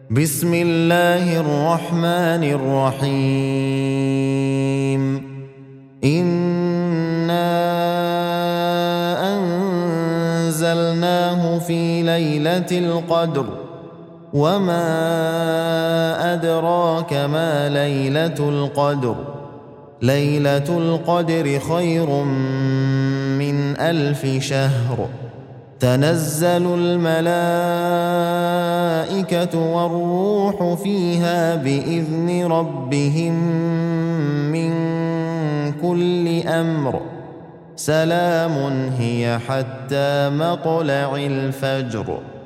بسم الله الرحمن الرحيم إنا أنزلناه في ليلة القدر وما أدراك ما ليلة القدر ليلة القدر خير من 1000 شهر تنزل الملائكة والروح فيها بإذن ربهم من كل أمر سلام هي حتى مطلع الفجر.